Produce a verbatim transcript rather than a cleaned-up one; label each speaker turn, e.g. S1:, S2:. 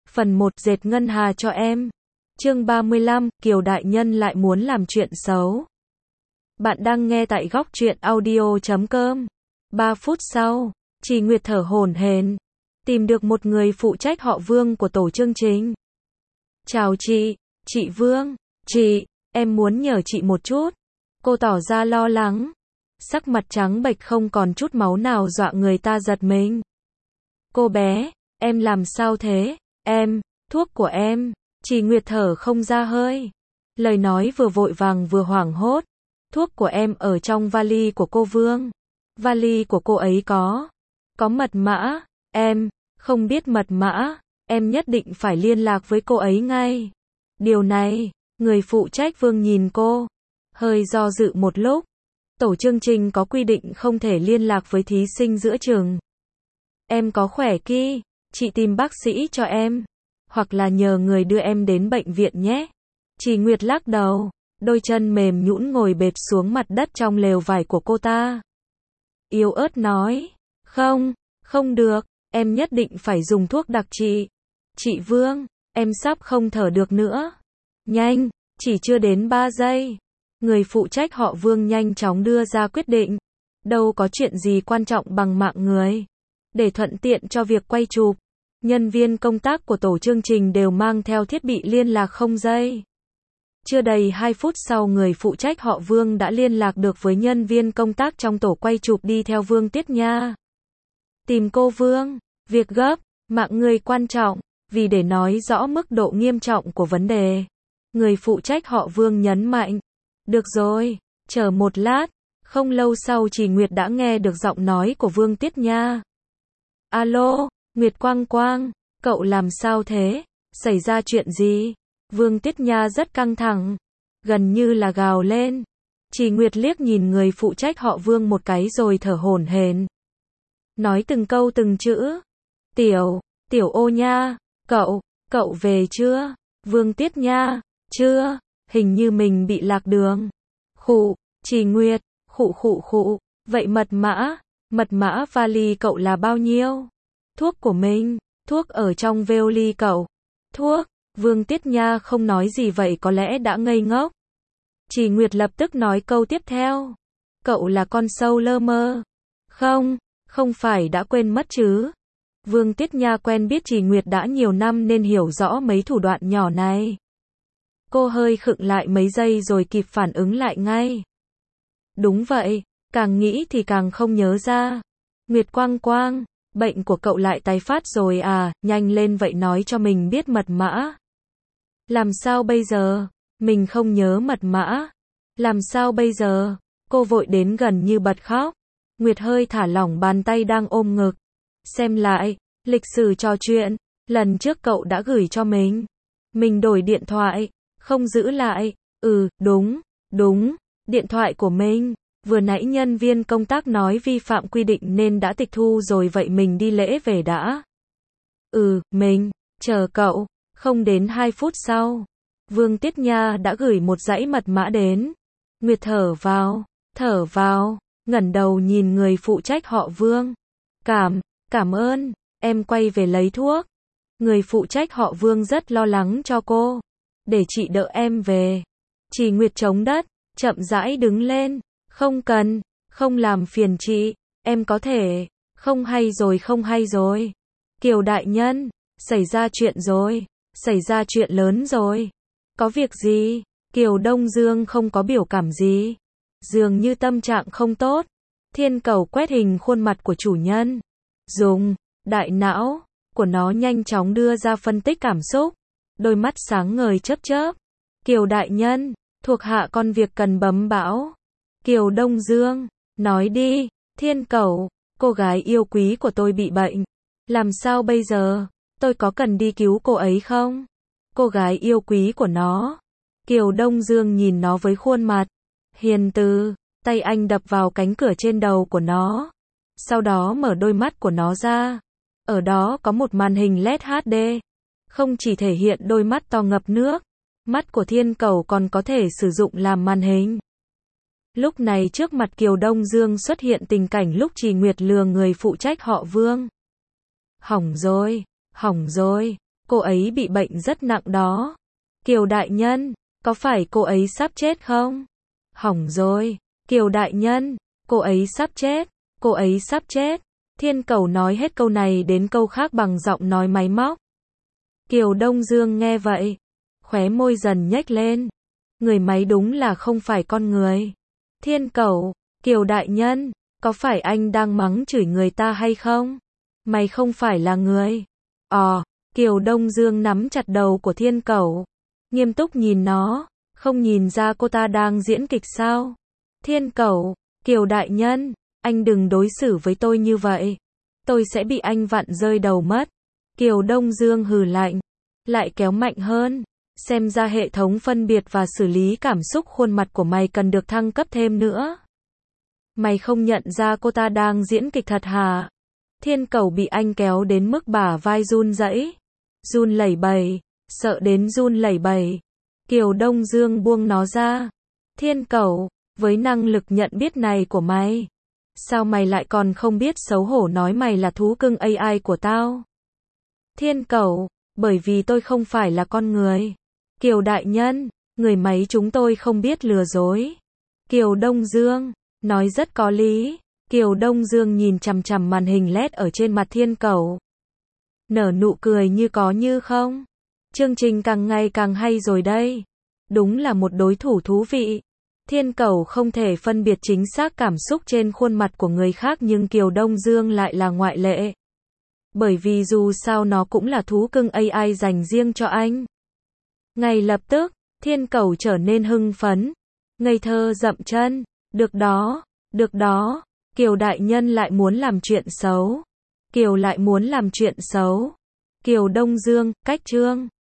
S1: Phần một dệt ngân hà cho em. Chương ba mươi lăm, Kiều đại nhân lại muốn làm chuyện xấu. Bạn đang nghe tại góc truyện audio chấm com. Ba phút sau, chị Nguyệt thở hổn hển, tìm được một người phụ trách họ Vương của tổ chương trình. Chào chị, chị Vương, chị, em muốn nhờ chị một chút. Cô tỏ ra lo lắng, sắc mặt trắng bệch không còn chút máu nào dọa người ta giật mình. Cô bé, em làm sao thế? Em, thuốc của em. Chị Nguyệt thở không ra hơi. Lời nói vừa vội vàng vừa hoảng hốt. Thuốc của em ở trong vali của cô Vương. Vali của cô ấy có. Có mật mã. Em, không biết mật mã. Em nhất định phải liên lạc với cô ấy ngay. Điều này, người phụ trách Vương nhìn cô. Hơi do dự một lúc. Tổ chương trình có quy định không thể liên lạc với thí sinh giữa trường. Em có khỏe ki, chị tìm bác sĩ cho em. Hoặc là nhờ người đưa em đến bệnh viện nhé. Chị Nguyệt lắc đầu, đôi chân mềm nhũn ngồi bệt xuống mặt đất trong lều vải của cô ta. Yếu ớt nói, không, không được, em nhất định phải dùng thuốc đặc trị. Chị Vương, em sắp không thở được nữa. Nhanh, chỉ chưa đến ba giây. Người phụ trách họ Vương nhanh chóng đưa ra quyết định. Đâu có chuyện gì quan trọng bằng mạng người. Để thuận tiện cho việc quay chụp, nhân viên công tác của tổ chương trình đều mang theo thiết bị liên lạc không dây. Chưa đầy hai phút sau người phụ trách họ Vương đã liên lạc được với nhân viên công tác trong tổ quay chụp đi theo Vương Tiết Nha. Tìm cô Vương, việc gấp, mạng người quan trọng, vì để nói rõ mức độ nghiêm trọng của vấn đề. Người phụ trách họ Vương nhấn mạnh. Được rồi, chờ một lát. Không lâu sau chị Nguyệt đã nghe được giọng nói của Vương Tiết Nha. Alo, Nguyệt Quang Quang, cậu làm sao thế? Xảy ra chuyện gì? Vương Tiết Nha rất căng thẳng, gần như là gào lên. Chị Nguyệt liếc nhìn người phụ trách họ Vương một cái rồi thở hổn hển. Nói từng câu từng chữ. Tiểu, Tiểu Ô Nha, cậu, cậu về chưa? Vương Tiết Nha, chưa, hình như mình bị lạc đường. Khụ, chị Nguyệt, khụ khụ khụ, vậy mật mã, mật mã vali cậu là bao nhiêu? Thuốc của mình, thuốc ở trong vali cậu. Thuốc, Vương Tiết Nha không nói gì vậy có lẽ đã ngây ngốc. Chị Nguyệt lập tức nói câu tiếp theo. Cậu là con sâu lơ mơ. Không, không phải đã quên mất chứ. Vương Tiết Nha quen biết chị Nguyệt đã nhiều năm nên hiểu rõ mấy thủ đoạn nhỏ này. Cô hơi khựng lại mấy giây rồi kịp phản ứng lại ngay. Đúng vậy, càng nghĩ thì càng không nhớ ra. Nguyệt Quang Quang, bệnh của cậu lại tái phát rồi à, nhanh lên vậy nói cho mình biết mật mã. Làm sao bây giờ? Mình không nhớ mật mã. Làm sao bây giờ? Cô vội đến gần như bật khóc. Nguyệt hơi thả lỏng bàn tay đang ôm ngực. Xem lại, lịch sử trò chuyện, lần trước cậu đã gửi cho mình. Mình đổi điện thoại, không giữ lại. Ừ, đúng, đúng, điện thoại của mình. Vừa nãy nhân viên công tác nói vi phạm quy định nên đã tịch thu rồi vậy mình đi lễ về đã. Ừ, mình, chờ cậu. Không đến hai phút sau, Vương Tiết Nha đã gửi một dãy mật mã đến. Nguyệt thở vào, thở vào, ngẩng đầu nhìn người phụ trách họ Vương. Cảm, cảm ơn, em quay về lấy thuốc. Người phụ trách họ Vương rất lo lắng cho cô. Để chị đỡ em về. Chị Nguyệt chống đất, chậm rãi đứng lên. Không cần, không làm phiền chị, em có thể. Không hay rồi không hay rồi. Kiều đại nhân, xảy ra chuyện rồi. Xảy ra chuyện lớn rồi. Có việc gì? Kiều Đông Dương không có biểu cảm gì. Dường như tâm trạng không tốt. Thiên cầu quét hình khuôn mặt của chủ nhân. Dùng, đại não, của nó nhanh chóng đưa ra phân tích cảm xúc. Đôi mắt sáng ngời chớp chớp. Kiều đại nhân, thuộc hạ con việc cần bấm bão. Kiều Đông Dương, nói đi, thiên cầu, cô gái yêu quý của tôi bị bệnh. Làm sao bây giờ? Tôi có cần đi cứu cô ấy không? Cô gái yêu quý của nó. Kiều Đông Dương nhìn nó với khuôn mặt hiền từ, tay anh đập vào cánh cửa trên đầu của nó. Sau đó mở đôi mắt của nó ra. Ở đó có một màn hình led hát đê. Không chỉ thể hiện đôi mắt to ngập nước, mắt của thiên cầu còn có thể sử dụng làm màn hình. Lúc này trước mặt Kiều Đông Dương xuất hiện tình cảnh lúc chị Nguyệt lừa người phụ trách họ Vương. Hỏng rồi, hỏng rồi, cô ấy bị bệnh rất nặng đó. Kiều đại nhân, có phải cô ấy sắp chết không? Hỏng rồi. Kiều đại nhân, cô ấy sắp chết, cô ấy sắp chết. Thiên Cẩu nói hết câu này đến câu khác bằng giọng nói máy móc. Kiều Đông Dương nghe vậy, khóe môi dần nhếch lên. Người máy đúng là không phải con người. Thiên Cẩu, Kiều đại nhân, có phải anh đang mắng chửi người ta hay không? Mày không phải là người. Ồ, Kiều Đông Dương nắm chặt đầu của Thiên Cẩu, nghiêm túc nhìn nó, không nhìn ra cô ta đang diễn kịch sao? Thiên Cẩu, Kiều đại nhân, anh đừng đối xử với tôi như vậy. Tôi sẽ bị anh vặn rơi đầu mất. Kiều Đông Dương hừ lạnh, lại kéo mạnh hơn. Xem ra hệ thống phân biệt và xử lý cảm xúc khuôn mặt của mày cần được thăng cấp thêm nữa. Mày không nhận ra cô ta đang diễn kịch thật hả? Thiên Cẩu bị anh kéo đến mức bả vai run rẩy, run lẩy bẩy, sợ đến run lẩy bẩy. Kiều Đông Dương buông nó ra. Thiên Cẩu, với năng lực nhận biết này của mày, sao mày lại còn không biết xấu hổ nói mày là thú cưng a i của tao? Thiên Cẩu, bởi vì tôi không phải là con người. Kiều đại nhân, người máy chúng tôi không biết lừa dối. Kiều Đông Dương, nói rất có lý. Kiều Đông Dương nhìn chằm chằm màn hình led ở trên mặt Thiên Cẩu, nở nụ cười như có như không. Chương trình càng ngày càng hay rồi đây. Đúng là một đối thủ thú vị. Thiên Cẩu không thể phân biệt chính xác cảm xúc trên khuôn mặt của người khác, nhưng Kiều Đông Dương lại là ngoại lệ. Bởi vì dù sao nó cũng là thú cưng a i dành riêng cho anh. Ngay lập tức, Thiên Cẩu trở nên hưng phấn, ngây thơ dậm chân. Được đó, được đó, Kiều đại nhân lại muốn làm chuyện xấu. Kiều lại muốn làm chuyện xấu. Kiều Đông Dương, cách chương.